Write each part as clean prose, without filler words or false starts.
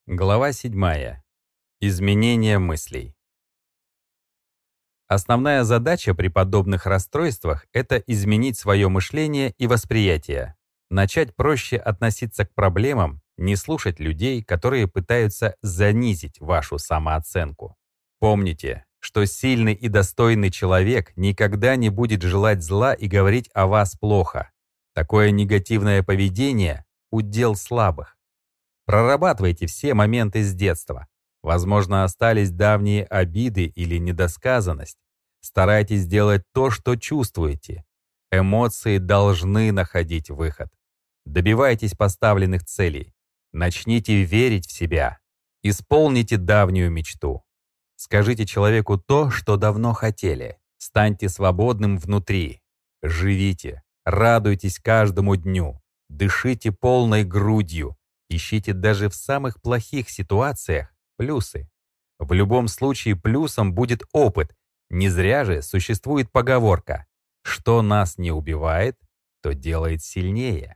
Глава 7. Изменение мыслей. Основная задача при подобных расстройствах — это изменить свое мышление и восприятие, начать проще относиться к проблемам, не слушать людей, которые пытаются занизить вашу самооценку. Помните, что сильный и достойный человек никогда не будет желать зла и говорить о вас плохо. Такое негативное поведение — удел слабых. Прорабатывайте все моменты с детства. Возможно, остались давние обиды или недосказанность. Старайтесь делать то, что чувствуете. Эмоции должны находить выход. Добивайтесь поставленных целей. Начните верить в себя. Исполните давнюю мечту. Скажите человеку то, что давно хотели. Станьте свободным внутри. Живите. Радуйтесь каждому дню. Дышите полной грудью. Ищите даже в самых плохих ситуациях плюсы. В любом случае плюсом будет опыт. Не зря же существует поговорка: что нас не убивает, то делает сильнее.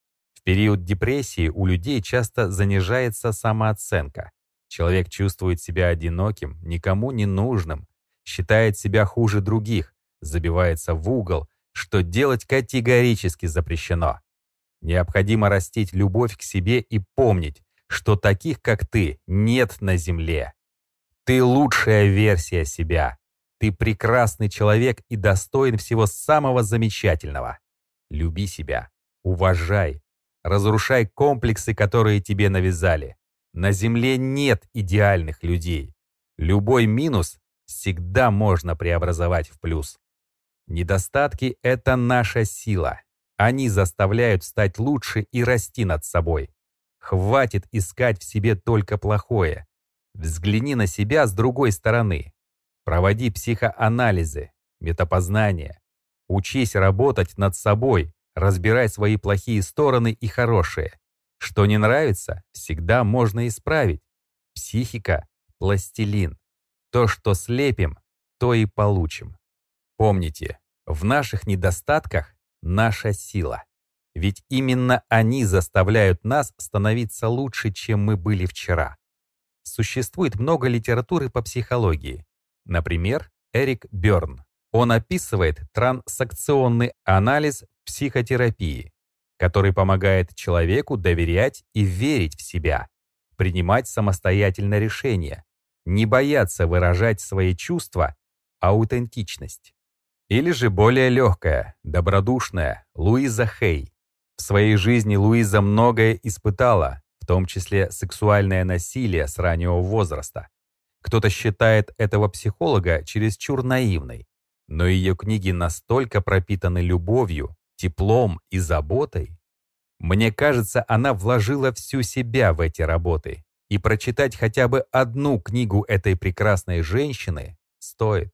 В период депрессии у людей часто занижается самооценка. Человек чувствует себя одиноким, никому не нужным, считает себя хуже других, забивается в угол, что делать категорически запрещено. Необходимо растить любовь к себе и помнить, что таких, как ты, нет на земле. Ты лучшая версия себя. Ты прекрасный человек и достоин всего самого замечательного. Люби себя, уважай, разрушай комплексы, которые тебе навязали. На земле нет идеальных людей. Любой минус всегда можно преобразовать в плюс. Недостатки — это наша сила. Они заставляют стать лучше и расти над собой. Хватит искать в себе только плохое. Взгляни на себя с другой стороны. Проводи психоанализы, метапознание. Учись работать над собой, разбирай свои плохие стороны и хорошие. Что не нравится, всегда можно исправить. Психика — пластилин. То, что слепим, то и получим. Помните, в наших недостатках наша сила. Ведь именно они заставляют нас становиться лучше, чем мы были вчера. Существует много литературы по психологии. Например, Эрик Бёрн. Он описывает трансакционный анализ психотерапии, который помогает человеку доверять и верить в себя, принимать самостоятельно решения, не бояться выражать свои чувства, аутентичность. Или же более легкая, добродушная Луиза Хей. В своей жизни Луиза многое испытала, в том числе сексуальное насилие с раннего возраста. Кто-то считает этого психолога чересчур наивной, но ее книги настолько пропитаны любовью, теплом и заботой. Мне кажется, она вложила всю себя в эти работы, и прочитать хотя бы одну книгу этой прекрасной женщины стоит.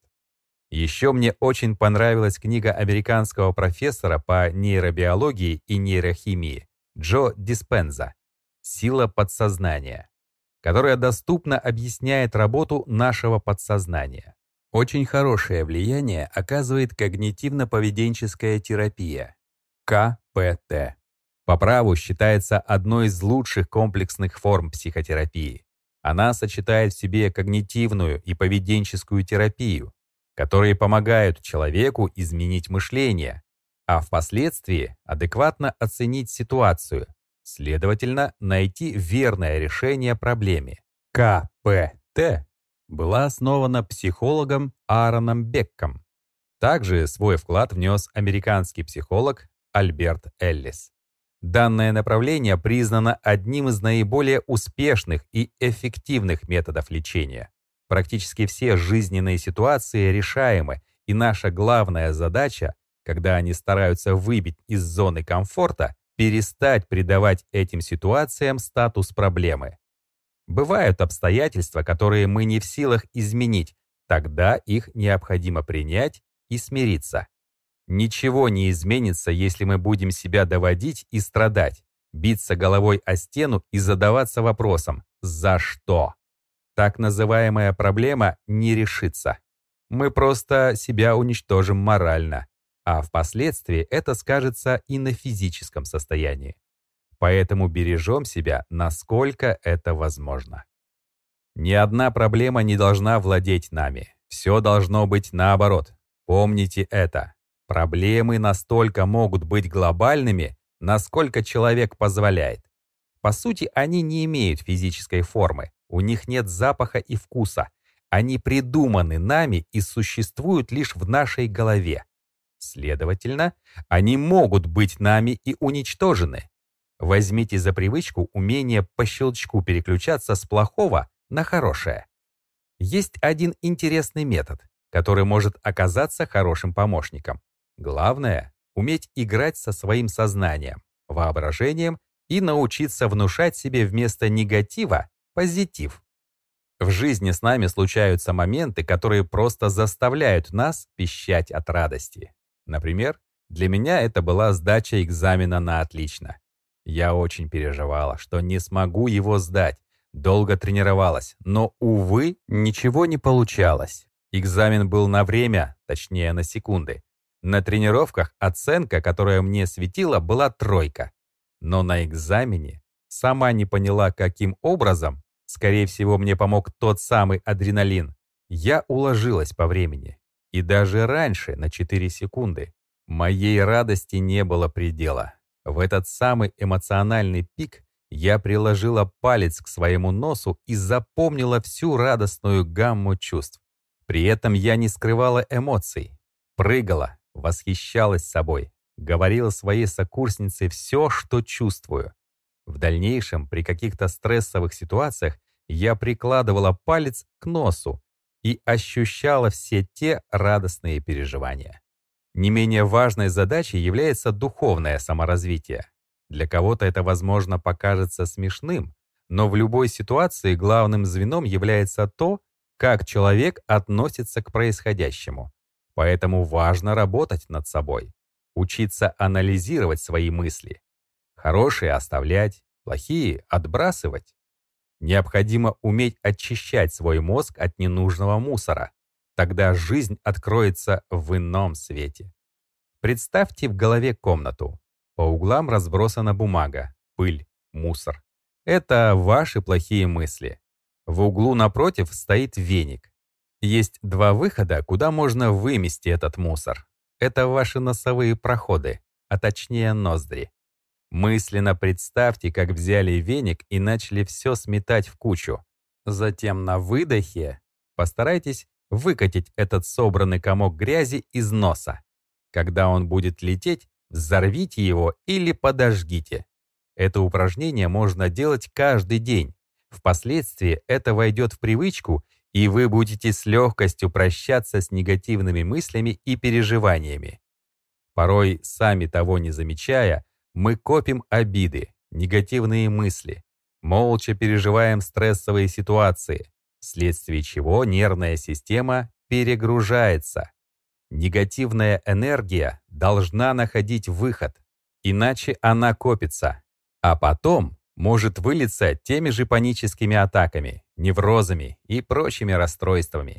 Еще мне очень понравилась книга американского профессора по нейробиологии и нейрохимии Джо Диспенза «Сила подсознания», которая доступно объясняет работу нашего подсознания. Очень хорошее влияние оказывает когнитивно-поведенческая терапия, КПТ. По праву считается одной из лучших комплексных форм психотерапии. Она сочетает в себе когнитивную и поведенческую терапию, которые помогают человеку изменить мышление, а впоследствии адекватно оценить ситуацию, следовательно, найти верное решение проблеме. КПТ была основана психологом Аароном Бекком. Также свой вклад внес американский психолог Альберт Эллис. Данное направление признано одним из наиболее успешных и эффективных методов лечения. Практически все жизненные ситуации решаемы, и наша главная задача, когда они стараются выбить из зоны комфорта, перестать придавать этим ситуациям статус проблемы. Бывают обстоятельства, которые мы не в силах изменить, тогда их необходимо принять и смириться. Ничего не изменится, если мы будем себя доводить и страдать, биться головой о стену и задаваться вопросом «За что?». Так называемая проблема не решится. Мы просто себя уничтожим морально, а впоследствии это скажется и на физическом состоянии. Поэтому бережем себя, насколько это возможно. Ни одна проблема не должна владеть нами. Все должно быть наоборот. Помните это. Проблемы настолько могут быть глобальными, насколько человек позволяет. По сути, они не имеют физической формы, у них нет запаха и вкуса. Они придуманы нами и существуют лишь в нашей голове. Следовательно, они могут быть нами и уничтожены. Возьмите за привычку умение по щелчку переключаться с плохого на хорошее. Есть один интересный метод, который может оказаться хорошим помощником. Главное — уметь играть со своим сознанием, воображением и научиться внушать себе вместо негатива позитив. В жизни с нами случаются моменты, которые просто заставляют нас пищать от радости. Например, для меня это была сдача экзамена на отлично. Я очень переживала, что не смогу его сдать, долго тренировалась, но, увы, ничего не получалось. Экзамен был на время, точнее на секунды. На тренировках оценка, которая мне светила, была 3. Но на экзамене сама не поняла, каким образом, скорее всего, мне помог тот самый адреналин, я уложилась по времени. И даже раньше, на 4 секунды. Моей радости не было предела. В этот самый эмоциональный пик я приложила палец к своему носу и запомнила всю радостную гамму чувств. При этом я не скрывала эмоций. Прыгала, восхищалась собой, говорила своей сокурснице все, что чувствую. В дальнейшем, при каких-то стрессовых ситуациях, я прикладывала палец к носу и ощущала все те радостные переживания. Не менее важной задачей является духовное саморазвитие. Для кого-то это, возможно, покажется смешным, но в любой ситуации главным звеном является то, как человек относится к происходящему. Поэтому важно работать над собой, учиться анализировать свои мысли. Хорошие оставлять, плохие отбрасывать. Необходимо уметь очищать свой мозг от ненужного мусора. Тогда жизнь откроется в ином свете. Представьте в голове комнату. По углам разбросана бумага, пыль, мусор. Это ваши плохие мысли. В углу напротив стоит веник. Есть 2 выхода, куда можно вымести этот мусор. Это ваши носовые проходы, а точнее ноздри. Мысленно представьте, как взяли веник и начали все сметать в кучу. Затем на выдохе постарайтесь выкатить этот собранный комок грязи из носа. Когда он будет лететь, взорвите его или подожгите. Это упражнение можно делать каждый день. Впоследствии это войдет в привычку, и вы будете с легкостью прощаться с негативными мыслями и переживаниями. Порой, сами того не замечая, мы копим обиды, негативные мысли, молча переживаем стрессовые ситуации, вследствие чего нервная система перегружается. Негативная энергия должна находить выход, иначе она копится, а потом может вылиться теми же паническими атаками, неврозами и прочими расстройствами.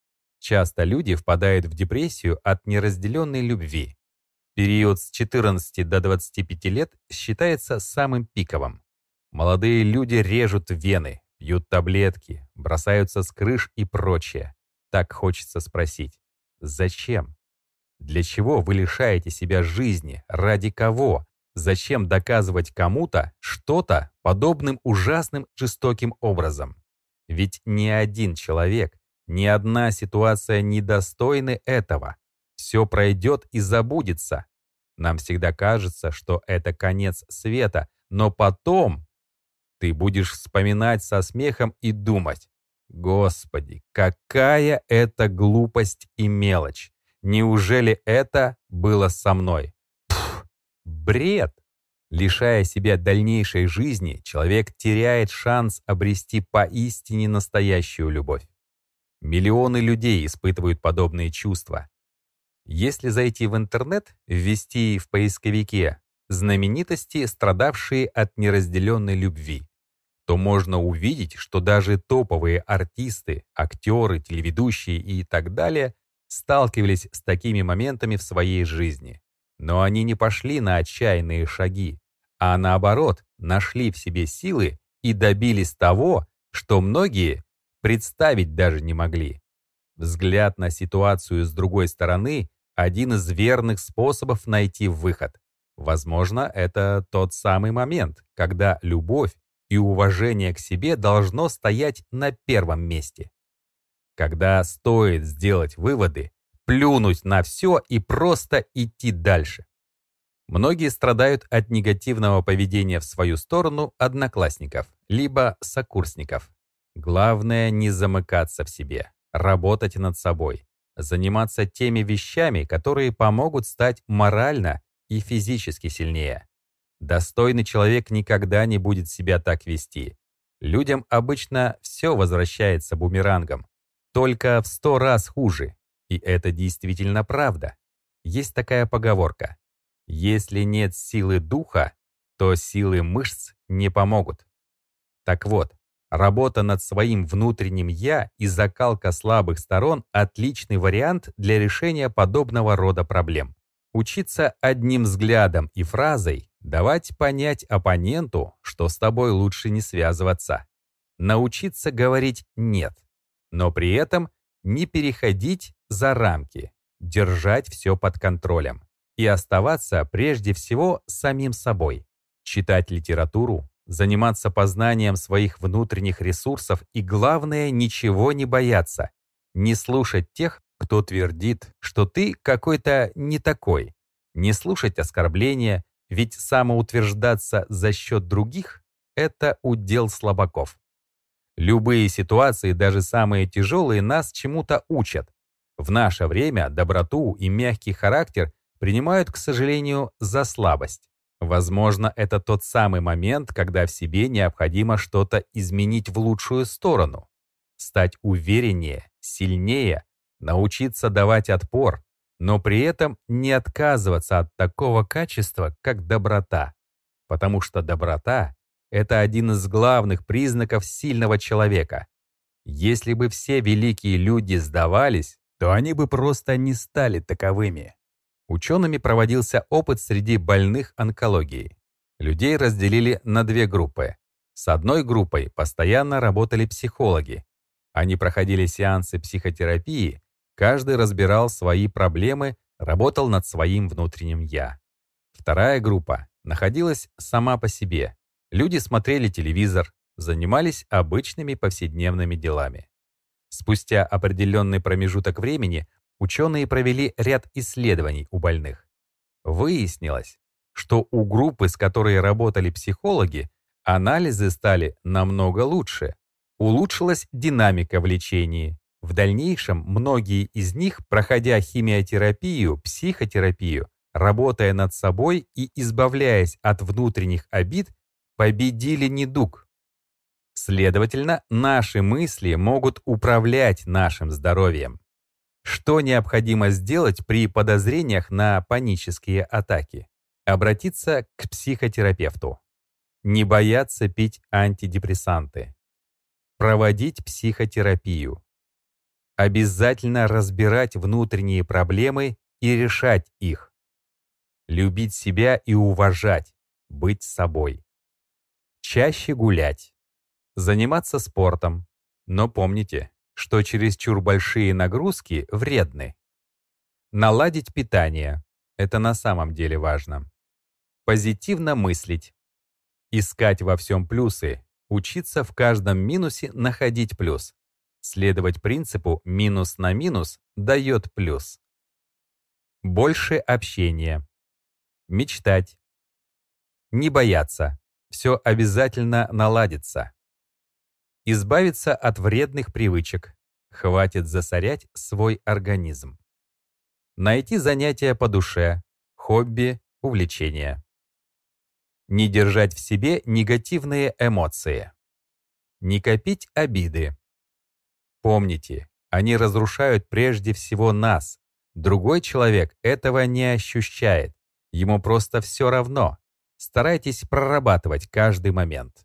Часто люди впадают в депрессию от неразделенной любви. Период с 14 до 25 лет считается самым пиковым. Молодые люди режут вены, пьют таблетки, бросаются с крыш и прочее. Так хочется спросить, зачем? Для чего вы лишаете себя жизни? Ради кого? Зачем доказывать кому-то что-то подобным ужасным жестоким образом? Ведь ни один человек, ни одна ситуация не достойны этого. Все пройдет и забудется. Нам всегда кажется, что это конец света, но потом ты будешь вспоминать со смехом и думать: «Господи, какая это глупость и мелочь! Неужели это было со мной?» Пф, бред! Лишая себя дальнейшей жизни, человек теряет шанс обрести поистине настоящую любовь. Миллионы людей испытывают подобные чувства. Если зайти в интернет, ввести в поисковике «знаменитости, страдавшие от неразделенной любви», то можно увидеть, что даже топовые артисты, актеры, телеведущие и так далее сталкивались с такими моментами в своей жизни. Но они не пошли на отчаянные шаги, а наоборот, нашли в себе силы и добились того, что многие представить даже не могли. Взгляд на ситуацию с другой стороны — один из верных способов найти выход. Возможно, это тот самый момент, когда любовь и уважение к себе должно стоять на первом месте. Когда стоит сделать выводы, плюнуть на все и просто идти дальше. Многие страдают от негативного поведения в свою сторону одноклассников, либо сокурсников. Главное не замыкаться в себе, работать над собой, заниматься теми вещами, которые помогут стать морально и физически сильнее. Достойный человек никогда не будет себя так вести. Людям обычно все возвращается бумерангом, только в 100 раз хуже. И это действительно правда. Есть такая поговорка: если нет силы духа, то силы мышц не помогут. Так вот, работа над своим внутренним «я» и закалка слабых сторон — отличный вариант для решения подобного рода проблем. Учиться одним взглядом и фразой давать понять оппоненту, что с тобой лучше не связываться. Научиться говорить «нет», но при этом не переходить за рамки, держать все под контролем и оставаться прежде всего самим собой. Читать литературу, заниматься познанием своих внутренних ресурсов и, главное, ничего не бояться. Не слушать тех, кто твердит, что ты какой-то не такой. Не слушать оскорбления, ведь самоутверждаться за счет других — это удел слабаков. Любые ситуации, даже самые тяжелые, нас чему-то учат. В наше время доброту и мягкий характер принимают, к сожалению, за слабость. Возможно, это тот самый момент, когда в себе необходимо что-то изменить в лучшую сторону. Стать увереннее, сильнее, научиться давать отпор, но при этом не отказываться от такого качества, как доброта. Потому что доброта — это один из главных признаков сильного человека. Если бы все великие люди сдавались, то они бы просто не стали таковыми. Учеными проводился опыт среди больных онкологией. Людей разделили на две группы. С одной группой постоянно работали психологи. Они проходили сеансы психотерапии, каждый разбирал свои проблемы, работал над своим внутренним «я». Вторая группа находилась сама по себе. Люди смотрели телевизор, занимались обычными повседневными делами. Спустя определенный промежуток времени ученые провели ряд исследований у больных. Выяснилось, что у группы, с которой работали психологи, анализы стали намного лучше. Улучшилась динамика в лечении. В дальнейшем многие из них, проходя химиотерапию, психотерапию, работая над собой и избавляясь от внутренних обид, победили недуг. Следовательно, наши мысли могут управлять нашим здоровьем. Что необходимо сделать при подозрениях на панические атаки? Обратиться к психотерапевту. Не бояться пить антидепрессанты. Проводить психотерапию. Обязательно разбирать внутренние проблемы и решать их. Любить себя и уважать, быть собой. Чаще гулять. Заниматься спортом. Но помните, что чересчур большие нагрузки вредны. Наладить питание. Это на самом деле важно. Позитивно мыслить. Искать во всем плюсы. Учиться в каждом минусе находить плюс. Следовать принципу «минус на минус дает плюс». Больше общения. Мечтать. Не бояться. Все обязательно наладится. Избавиться от вредных привычек. Хватит засорять свой организм. Найти занятия по душе, хобби, увлечения. Не держать в себе негативные эмоции. Не копить обиды. Помните, они разрушают прежде всего нас. Другой человек этого не ощущает. Ему просто все равно. Старайтесь прорабатывать каждый момент.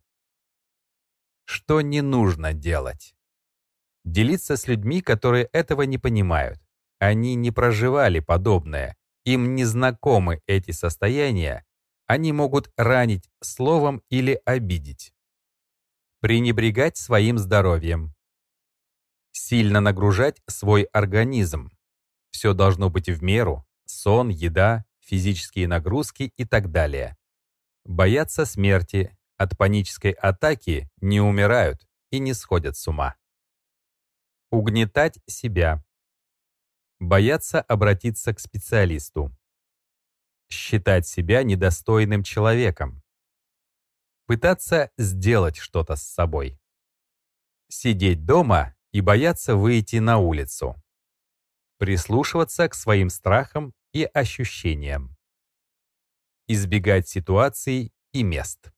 Что не нужно делать? Делиться с людьми, которые этого не понимают. Они не проживали подобное, им не знакомы эти состояния. Они могут ранить словом или обидеть. Пренебрегать своим здоровьем. Сильно нагружать свой организм. Все должно быть в меру. Сон, еда, физические нагрузки и так далее. Бояться смерти. От панической атаки не умирают и не сходят с ума. Угнетать себя. Бояться обратиться к специалисту. Считать себя недостойным человеком. Пытаться сделать что-то с собой. Сидеть дома и бояться выйти на улицу. Прислушиваться к своим страхам и ощущениям. Избегать ситуаций и мест.